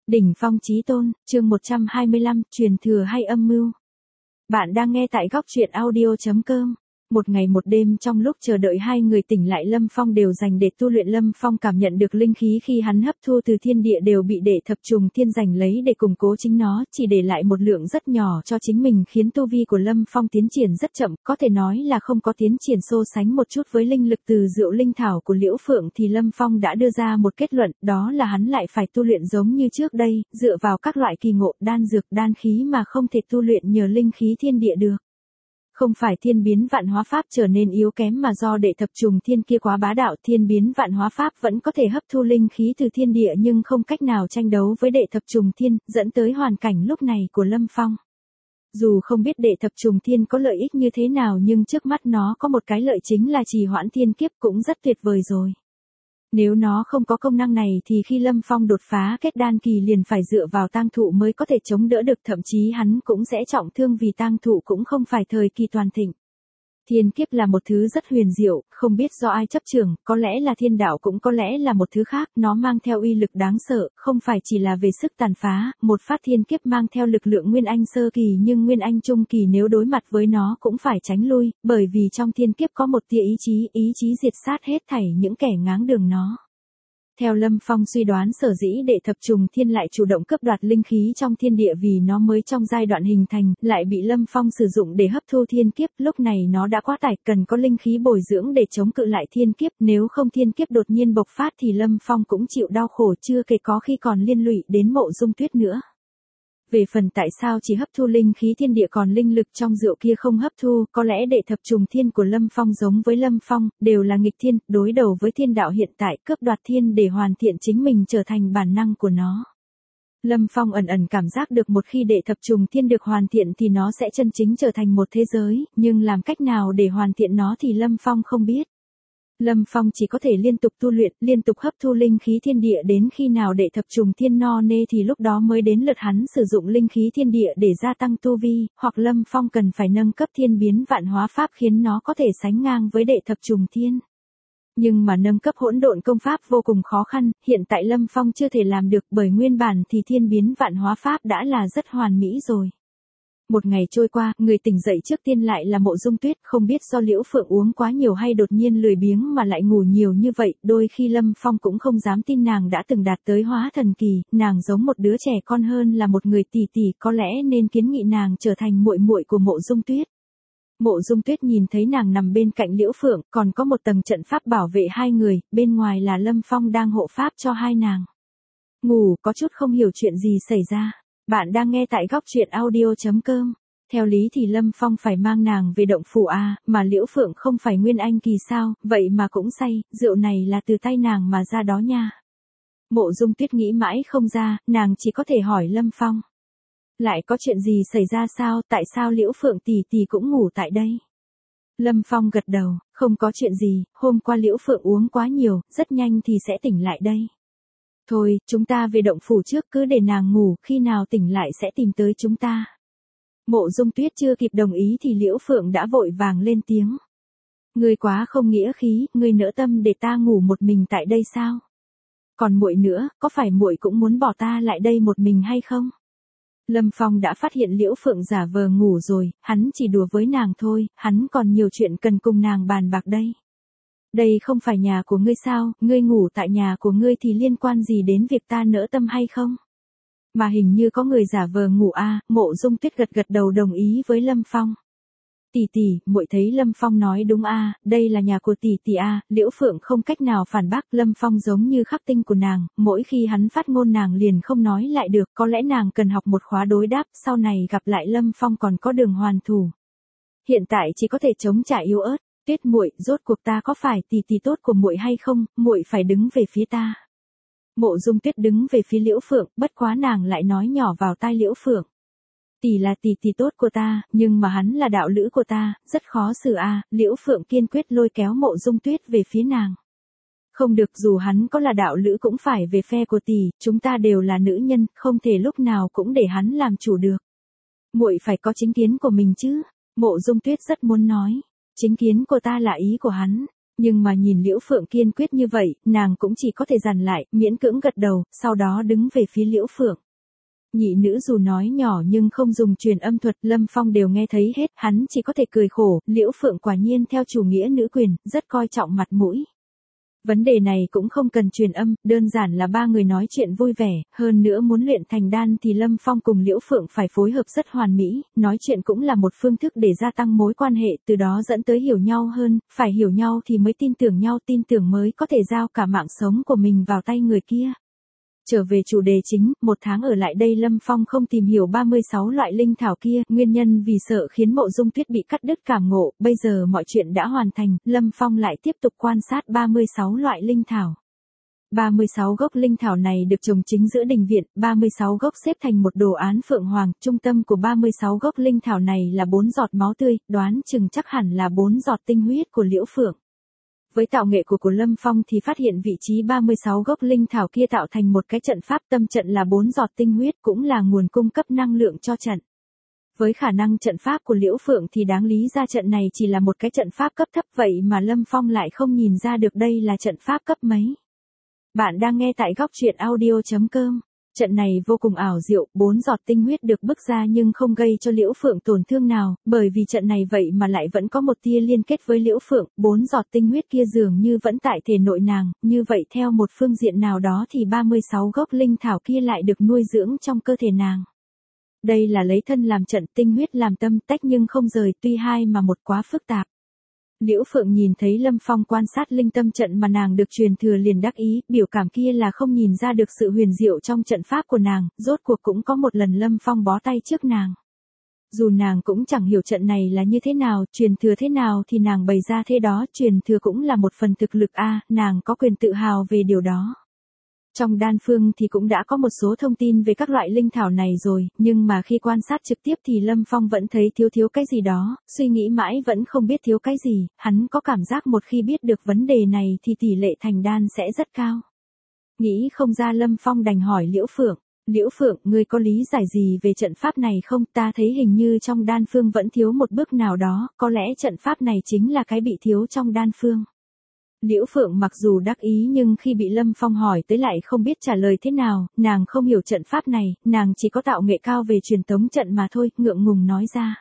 Đỉnh phong chí tôn, chương 125, truyền thừa hay âm mưu. Bạn đang nghe tại góc truyện audio.com. Một ngày một đêm trong lúc chờ đợi hai người tỉnh lại, Lâm Phong đều dành để tu luyện. Lâm Phong cảm nhận được linh khí khi hắn hấp thu từ thiên địa đều bị Đệ Thập Trùng Thiên giành lấy để củng cố chính nó, chỉ để lại một lượng rất nhỏ cho chính mình, khiến tu vi của Lâm Phong tiến triển rất chậm, có thể nói là không có tiến triển. So sánh một chút với linh lực từ rượu linh thảo của Liễu Phượng thì Lâm Phong đã đưa ra một kết luận, đó là hắn lại phải tu luyện giống như trước đây, dựa vào các loại kỳ ngộ, đan dược, đan khí mà không thể tu luyện nhờ linh khí thiên địa được. Không phải thiên biến vạn hóa pháp trở nên yếu kém mà do Đệ Thập Trùng Thiên kia quá bá đạo. Thiên biến vạn hóa pháp vẫn có thể hấp thu linh khí từ thiên địa nhưng không cách nào tranh đấu với Đệ Thập Trùng Thiên, dẫn tới hoàn cảnh lúc này của Lâm Phong. Dù không biết Đệ Thập Trùng Thiên có lợi ích như thế nào nhưng trước mắt nó có một cái lợi chính là trì hoãn thiên kiếp, cũng rất tuyệt vời rồi. Nếu nó không có công năng này thì khi Lâm Phong đột phá kết đan kỳ liền phải dựa vào tang thụ mới có thể chống đỡ được, thậm chí hắn cũng sẽ trọng thương vì tang thụ cũng không phải thời kỳ toàn thịnh. Thiên kiếp là một thứ rất huyền diệu, không biết do ai chấp trưởng, có lẽ là thiên đạo cũng có lẽ là một thứ khác, nó mang theo uy lực đáng sợ, không phải chỉ là về sức tàn phá, một phát thiên kiếp mang theo lực lượng Nguyên Anh sơ kỳ nhưng Nguyên Anh trung kỳ nếu đối mặt với nó cũng phải tránh lui, bởi vì trong thiên kiếp có một tia ý chí diệt sát hết thảy những kẻ ngáng đường nó. Theo Lâm Phong suy đoán, sở dĩ Đệ Thập Trùng Thiên lại chủ động cướp đoạt linh khí trong thiên địa vì nó mới trong giai đoạn hình thành, lại bị Lâm Phong sử dụng để hấp thu thiên kiếp, lúc này nó đã quá tải, cần có linh khí bồi dưỡng để chống cự lại thiên kiếp, nếu không thiên kiếp đột nhiên bộc phát thì Lâm Phong cũng chịu đau khổ, chưa kể có khi còn liên lụy đến Mộ Dung Tuyết nữa. Về phần tại sao chỉ hấp thu linh khí thiên địa còn linh lực trong rượu kia không hấp thu, có lẽ Đệ Thập Trùng Thiên của Lâm Phong giống với Lâm Phong, đều là nghịch thiên, đối đầu với thiên đạo hiện tại, cướp đoạt thiên để hoàn thiện chính mình trở thành bản năng của nó. Lâm Phong ẩn cảm giác được một khi Đệ Thập Trùng Thiên được hoàn thiện thì nó sẽ chân chính trở thành một thế giới, nhưng làm cách nào để hoàn thiện nó thì Lâm Phong không biết. Lâm Phong chỉ có thể liên tục tu luyện, liên tục hấp thu linh khí thiên địa đến khi nào Đệ Thập Trùng Thiên no nê thì lúc đó mới đến lượt hắn sử dụng linh khí thiên địa để gia tăng tu vi, hoặc Lâm Phong cần phải nâng cấp thiên biến vạn hóa pháp khiến nó có thể sánh ngang với Đệ Thập Trùng Thiên. Nhưng mà nâng cấp hỗn độn công pháp vô cùng khó khăn, hiện tại Lâm Phong chưa thể làm được bởi nguyên bản thì thiên biến vạn hóa pháp đã là rất hoàn mỹ rồi. Một ngày trôi qua, người tỉnh dậy trước tiên lại là Mộ Dung Tuyết, không biết do Liễu Phượng uống quá nhiều hay đột nhiên lười biếng mà lại ngủ nhiều như vậy, đôi khi Lâm Phong cũng không dám tin nàng đã từng đạt tới hóa thần kỳ, nàng giống một đứa trẻ con hơn là một người tỷ tỷ, có lẽ nên kiến nghị nàng trở thành muội muội của Mộ Dung Tuyết. Mộ Dung Tuyết nhìn thấy nàng nằm bên cạnh Liễu Phượng, còn có một tầng trận pháp bảo vệ hai người, bên ngoài là Lâm Phong đang hộ pháp cho hai nàng. Ngủ, có chút không hiểu chuyện gì xảy ra. Bạn đang nghe tại góc truyện audio.com. Theo lý thì Lâm Phong phải mang nàng về động phủ mà Liễu Phượng không phải Nguyên Anh kỳ sao, vậy mà cũng say, rượu này là từ tay nàng mà ra đó nha. Mộ Dung Tuyết nghĩ mãi không ra, nàng chỉ có thể hỏi Lâm Phong. Lại có chuyện gì xảy ra sao, tại sao Liễu Phượng tỷ tỷ cũng ngủ tại đây? Lâm Phong gật đầu, không có chuyện gì, hôm qua Liễu Phượng uống quá nhiều, rất nhanh thì sẽ tỉnh lại đây. Thôi, chúng ta về động phủ trước, cứ để nàng ngủ, khi nào tỉnh lại sẽ tìm tới chúng ta. Mộ Dung Tuyết chưa kịp đồng ý thì Liễu Phượng đã vội vàng lên tiếng. Ngươi quá không nghĩa khí, ngươi nỡ tâm để ta ngủ một mình tại đây sao? Còn muội nữa, có phải muội cũng muốn bỏ ta lại đây một mình hay không? Lâm Phong đã phát hiện Liễu Phượng giả vờ ngủ rồi, hắn chỉ đùa với nàng thôi, hắn còn nhiều chuyện cần cùng nàng bàn bạc đây. Đây không phải nhà của ngươi sao, ngươi ngủ tại nhà của ngươi thì liên quan gì đến việc ta nỡ tâm hay không? Mà hình như có người giả vờ ngủ Mộ Dung Tuyết gật đầu đồng ý với Lâm Phong. Tỷ tỷ, muội thấy Lâm Phong nói đúng đây là nhà của tỷ tỷ Liễu Phượng không cách nào phản bác, Lâm Phong giống như khắc tinh của nàng, mỗi khi hắn phát ngôn nàng liền không nói lại được, có lẽ nàng cần học một khóa đối đáp, sau này gặp lại Lâm Phong còn có đường hoàn thủ. Hiện tại chỉ có thể chống trả yếu ớt. Tuyết muội, rốt cuộc ta có phải tỷ tỷ tốt của muội hay không, muội phải đứng về phía ta. Mộ Dung Tuyết đứng về phía Liễu Phượng, bất quá nàng lại nói nhỏ vào tai Liễu Phượng. Tỷ là tỷ tỷ tốt của ta, nhưng mà hắn là đạo lữ của ta, rất khó xử Liễu Phượng kiên quyết lôi kéo Mộ Dung Tuyết về phía nàng. Không được, dù hắn có là đạo lữ cũng phải về phe của tỷ, chúng ta đều là nữ nhân, không thể lúc nào cũng để hắn làm chủ được. Muội phải có chính kiến của mình chứ, Mộ Dung Tuyết rất muốn nói. Chính kiến của ta là ý của hắn, Nhưng mà nhìn Liễu Phượng kiên quyết như vậy, nàng cũng chỉ có thể dằn lại, miễn cưỡng gật đầu, sau đó đứng về phía Liễu Phượng. Nhị nữ dù nói nhỏ nhưng không dùng truyền âm thuật, Lâm Phong đều nghe thấy hết, hắn chỉ có thể cười khổ, Liễu Phượng quả nhiên theo chủ nghĩa nữ quyền, rất coi trọng mặt mũi. Vấn đề này cũng không cần truyền âm, đơn giản là ba người nói chuyện vui vẻ, hơn nữa muốn luyện thành đan thì Lâm Phong cùng Liễu Phượng phải phối hợp rất hoàn mỹ, nói chuyện cũng là một phương thức để gia tăng mối quan hệ, từ đó dẫn tới hiểu nhau hơn, phải hiểu nhau thì mới tin tưởng mới có thể giao cả mạng sống của mình vào tay người kia. Trở về chủ đề chính, 1 tháng ở lại đây Lâm Phong không tìm hiểu 36 loại linh thảo kia, nguyên nhân vì sợ khiến Mộ Dung Tuyết bị cắt đứt cảm ngộ, bây giờ mọi chuyện đã hoàn thành, Lâm Phong lại tiếp tục quan sát 36 loại linh thảo. 36 gốc linh thảo này được trồng chính giữa đình viện, 36 gốc xếp thành một đồ án phượng hoàng, trung tâm của 36 gốc linh thảo này là 4 giọt máu tươi, đoán chừng chắc hẳn là 4 giọt tinh huyết của Liễu Phượng. Với tạo nghệ của Lâm Phong thì phát hiện vị trí 36 gốc linh thảo kia tạo thành một cái trận pháp, tâm trận là 4 giọt tinh huyết cũng là nguồn cung cấp năng lượng cho trận. Với khả năng trận pháp của Liễu Phượng thì đáng lý ra trận này chỉ là một cái trận pháp cấp thấp, vậy mà Lâm Phong lại không nhìn ra được đây là trận pháp cấp mấy. Bạn đang nghe tại góc truyện audio.com. Trận này vô cùng ảo diệu, 4 giọt tinh huyết được bức ra nhưng không gây cho Liễu Phượng tổn thương nào, bởi vì trận này vậy mà lại vẫn có một tia liên kết với Liễu Phượng, 4 giọt tinh huyết kia dường như vẫn tại thể nội nàng, như vậy theo một phương diện nào đó thì 36 gốc linh thảo kia lại được nuôi dưỡng trong cơ thể nàng. Đây là lấy thân làm trận, tinh huyết làm tâm, tách nhưng không rời, tuy hai mà một quá phức tạp. Liễu Phượng nhìn thấy Lâm Phong quan sát linh tâm trận mà nàng được truyền thừa liền đắc ý, biểu cảm kia là không nhìn ra được sự huyền diệu trong trận pháp của nàng, rốt cuộc cũng có một lần Lâm Phong bó tay trước nàng. Dù nàng cũng chẳng hiểu trận này là như thế nào, truyền thừa thế nào thì nàng bày ra thế đó, truyền thừa cũng là một phần thực lực nàng có quyền tự hào về điều đó. Trong đan phương thì cũng đã có một số thông tin về các loại linh thảo này rồi, nhưng mà khi quan sát trực tiếp thì Lâm Phong vẫn thấy thiếu cái gì đó, suy nghĩ mãi vẫn không biết thiếu cái gì, hắn có cảm giác một khi biết được vấn đề này thì tỷ lệ thành đan sẽ rất cao. Nghĩ không ra Lâm Phong đành hỏi Liễu Phượng, Liễu Phượng, ngươi có lý giải gì về trận pháp này không? Ta thấy hình như trong đan phương vẫn thiếu một bước nào đó, có lẽ trận pháp này chính là cái bị thiếu trong đan phương. Liễu Phượng mặc dù đắc ý nhưng khi bị Lâm Phong hỏi tới lại không biết trả lời thế nào, nàng không hiểu trận pháp này, nàng chỉ có tạo nghệ cao về truyền tống trận mà thôi, ngượng ngùng nói ra.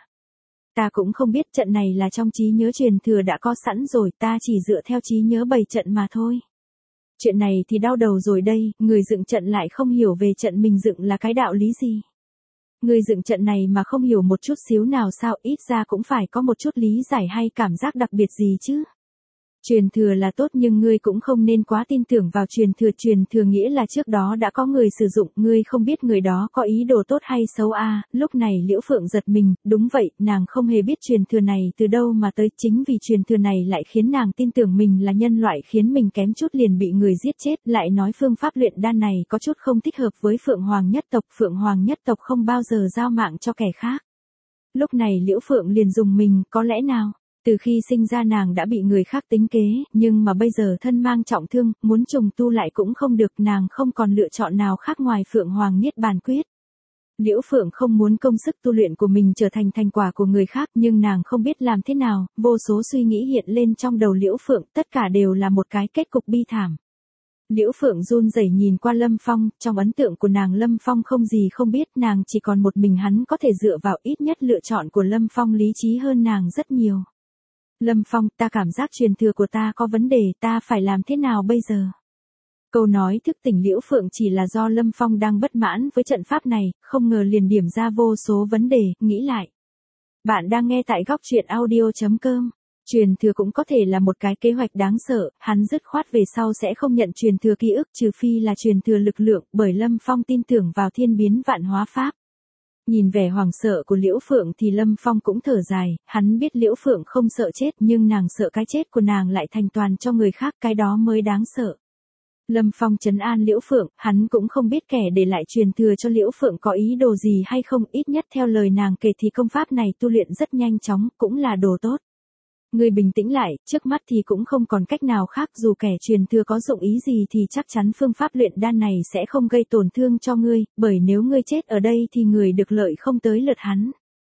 Ta cũng không biết, trận này là trong trí nhớ truyền thừa đã có sẵn rồi, ta chỉ dựa theo trí nhớ bày trận mà thôi. Chuyện này thì đau đầu rồi đây, người dựng trận lại không hiểu về trận mình dựng là cái đạo lý gì. Người dựng trận này mà không hiểu một chút xíu nào sao, ít ra cũng phải có một chút lý giải hay cảm giác đặc biệt gì chứ. Truyền thừa là tốt nhưng ngươi cũng không nên quá tin tưởng vào truyền thừa nghĩa là trước đó đã có người sử dụng, ngươi không biết người đó có ý đồ tốt hay xấu lúc này Liễu Phượng giật mình, đúng vậy, nàng không hề biết truyền thừa này từ đâu mà tới, chính vì truyền thừa này lại khiến nàng tin tưởng mình là nhân loại, khiến mình kém chút liền bị người giết chết, lại nói phương pháp luyện đan này có chút không thích hợp với Phượng Hoàng nhất tộc không bao giờ giao mạng cho kẻ khác. Lúc này Liễu Phượng liền dùng mình, có lẽ nào? Từ khi sinh ra nàng đã bị người khác tính kế, nhưng mà bây giờ thân mang trọng thương, muốn trùng tu lại cũng không được, nàng không còn lựa chọn nào khác ngoài Phượng Hoàng Niết Bàn Quyết. Liễu Phượng không muốn công sức tu luyện của mình trở thành thành quả của người khác, nhưng nàng không biết làm thế nào, vô số suy nghĩ hiện lên trong đầu Liễu Phượng, tất cả đều là một cái kết cục bi thảm. Liễu Phượng run rẩy nhìn qua Lâm Phong, trong ấn tượng của nàng Lâm Phong không gì không biết, nàng chỉ còn một mình hắn có thể dựa vào, ít nhất lựa chọn của Lâm Phong lý trí hơn nàng rất nhiều. Lâm Phong, ta cảm giác truyền thừa của ta có vấn đề, ta phải làm thế nào bây giờ? Câu nói thức tỉnh Liễu Phượng chỉ là do Lâm Phong đang bất mãn với trận pháp này, không ngờ liền điểm ra vô số vấn đề, nghĩ lại. Bạn đang nghe tại góc truyện audio.com. Truyền thừa cũng có thể là một cái kế hoạch đáng sợ, hắn dứt khoát về sau sẽ không nhận truyền thừa ký ức trừ phi là truyền thừa lực lượng, bởi Lâm Phong tin tưởng vào thiên biến vạn hóa pháp. Nhìn vẻ hoảng sợ của Liễu Phượng thì Lâm Phong cũng thở dài, hắn biết Liễu Phượng không sợ chết nhưng nàng sợ cái chết của nàng lại thành toàn cho người khác, cái đó mới đáng sợ. Lâm Phong trấn an Liễu Phượng, hắn cũng không biết kẻ để lại truyền thừa cho Liễu Phượng có ý đồ gì hay không, ít nhất theo lời nàng kể thì công pháp này tu luyện rất nhanh chóng, cũng là đồ tốt. Ngươi bình tĩnh lại, trước mắt thì cũng không còn cách nào khác, dù kẻ truyền thừa có dụng ý gì thì chắc chắn phương pháp luyện đan này sẽ không gây tổn thương cho ngươi, bởi nếu ngươi chết ở đây thì người được lợi không tới lượt hắn.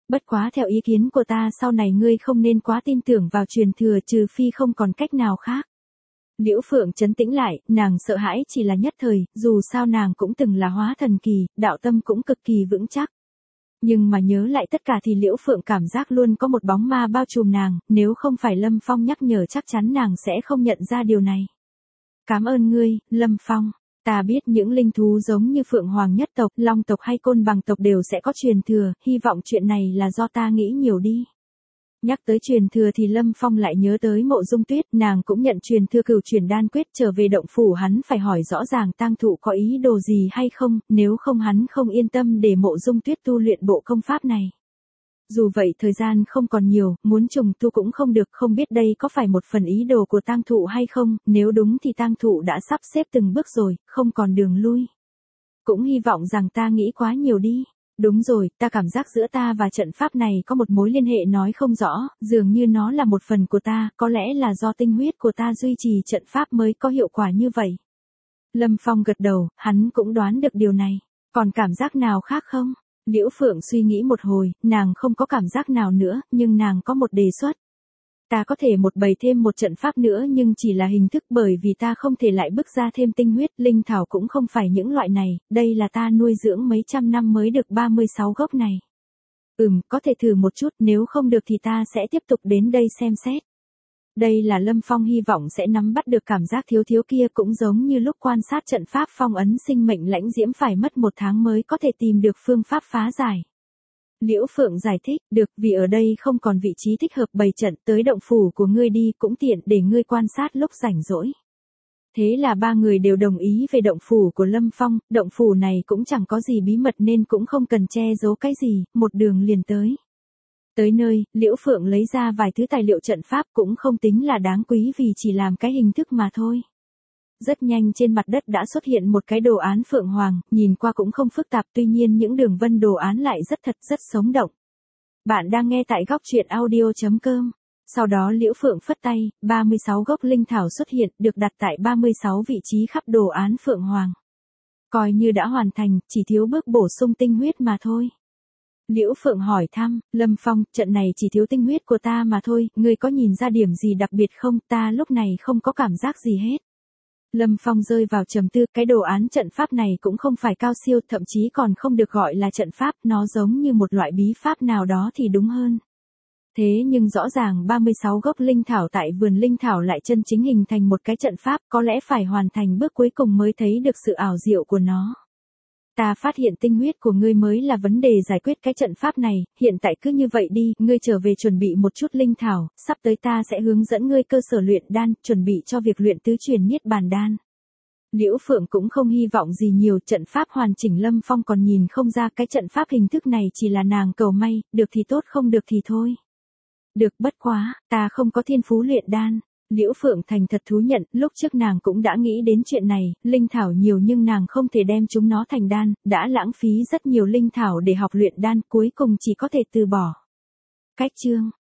Bất quá theo ý kiến của ta sau này ngươi không nên quá tin tưởng vào truyền thừa trừ phi không còn cách nào khác. Liễu Phượng trấn tĩnh lại, nàng sợ hãi chỉ là nhất thời, dù sao nàng cũng từng là hóa thần kỳ, đạo tâm cũng cực kỳ vững chắc. Nhưng mà nhớ lại tất cả thì Liễu Phượng cảm giác luôn có một bóng ma bao trùm nàng, nếu không phải Lâm Phong nhắc nhở chắc chắn nàng sẽ không nhận ra điều này. Cảm ơn ngươi, Lâm Phong. Ta biết những linh thú giống như Phượng Hoàng nhất tộc, Long tộc hay Côn Bằng tộc đều sẽ có truyền thừa, hy vọng chuyện này là do ta nghĩ nhiều đi. Nhắc tới truyền thừa thì Lâm Phong lại nhớ tới Mộ Dung Tuyết, nàng cũng nhận truyền thừa Cửu Chuyển Đan Quyết, trở về động phủ hắn phải hỏi rõ ràng tang thụ có ý đồ gì hay không, nếu không hắn không yên tâm để Mộ Dung Tuyết tu luyện bộ công pháp này. Dù vậy thời gian không còn nhiều, muốn trùng tu cũng không được, không biết đây có phải một phần ý đồ của tang thụ hay không, nếu đúng thì tang thụ đã sắp xếp từng bước rồi, không còn đường lui. Cũng hy vọng rằng ta nghĩ quá nhiều đi. Đúng rồi, ta cảm giác giữa ta và trận pháp này có một mối liên hệ nói không rõ, dường như nó là một phần của ta, có lẽ là do tinh huyết của ta duy trì trận pháp mới có hiệu quả như vậy. Lâm Phong gật đầu, hắn cũng đoán được điều này. Còn cảm giác nào khác không? Liễu Phượng suy nghĩ một hồi, nàng không có cảm giác nào nữa, nhưng nàng có một đề xuất. Ta có thể bày thêm một trận pháp nữa nhưng chỉ là hình thức, bởi vì ta không thể lại bức ra thêm tinh huyết, linh thảo cũng không phải những loại này, đây là ta nuôi dưỡng mấy trăm năm mới được 36 gốc này. Có thể thử một chút, nếu không được thì ta sẽ tiếp tục đến đây xem xét. Đây là Lâm Phong hy vọng sẽ nắm bắt được cảm giác thiếu thiếu kia, cũng giống như lúc quan sát trận pháp phong ấn sinh mệnh lãnh diễm phải mất 1 tháng mới có thể tìm được phương pháp phá giải. Liễu Phượng giải thích, được, vì ở đây không còn vị trí thích hợp bày trận, tới động phủ của ngươi đi cũng tiện để ngươi quan sát lúc rảnh rỗi. Thế là 3 người đều đồng ý về động phủ của Lâm Phong, động phủ này cũng chẳng có gì bí mật nên cũng không cần che giấu cái gì, một đường liền tới. Tới nơi, Liễu Phượng lấy ra vài thứ tài liệu trận pháp cũng không tính là đáng quý vì chỉ làm cái hình thức mà thôi. Rất nhanh trên mặt đất đã xuất hiện một cái đồ án Phượng Hoàng, nhìn qua cũng không phức tạp, tuy nhiên những đường vân đồ án lại rất thật, rất sống động. Bạn đang nghe tại góc truyện audio.com. Sau đó Liễu Phượng phất tay, 36 gốc linh thảo xuất hiện, được đặt tại 36 vị trí khắp đồ án Phượng Hoàng. Coi như đã hoàn thành, chỉ thiếu bước bổ sung tinh huyết mà thôi. Liễu Phượng hỏi thăm, Lâm Phong, trận này chỉ thiếu tinh huyết của ta mà thôi, ngươi có nhìn ra điểm gì đặc biệt không? Ta lúc này không có cảm giác gì hết. Lâm Phong rơi vào trầm tư, cái đồ án trận pháp này cũng không phải cao siêu, thậm chí còn không được gọi là trận pháp, nó giống như một loại bí pháp nào đó thì đúng hơn. Thế nhưng rõ ràng 36 gốc linh thảo tại vườn linh thảo lại chân chính hình thành một cái trận pháp, có lẽ phải hoàn thành bước cuối cùng mới thấy được sự ảo diệu của nó. Ta phát hiện tinh huyết của ngươi mới là vấn đề giải quyết cái trận pháp này, hiện tại cứ như vậy đi, ngươi trở về chuẩn bị một chút linh thảo, sắp tới ta sẽ hướng dẫn ngươi cơ sở luyện đan, chuẩn bị cho việc luyện tứ truyền niết bàn đan. Liễu Phượng cũng không hy vọng gì nhiều, trận pháp hoàn chỉnh Lâm Phong còn nhìn không ra, cái trận pháp hình thức này chỉ là nàng cầu may, được thì tốt không được thì thôi. Được, bất quá, ta không có thiên phú luyện đan. Liễu Phượng thành thật thú nhận, lúc trước nàng cũng đã nghĩ đến chuyện này, linh thảo nhiều nhưng nàng không thể đem chúng nó thành đan, đã lãng phí rất nhiều linh thảo để học luyện đan, cuối cùng chỉ có thể từ bỏ. Cách chương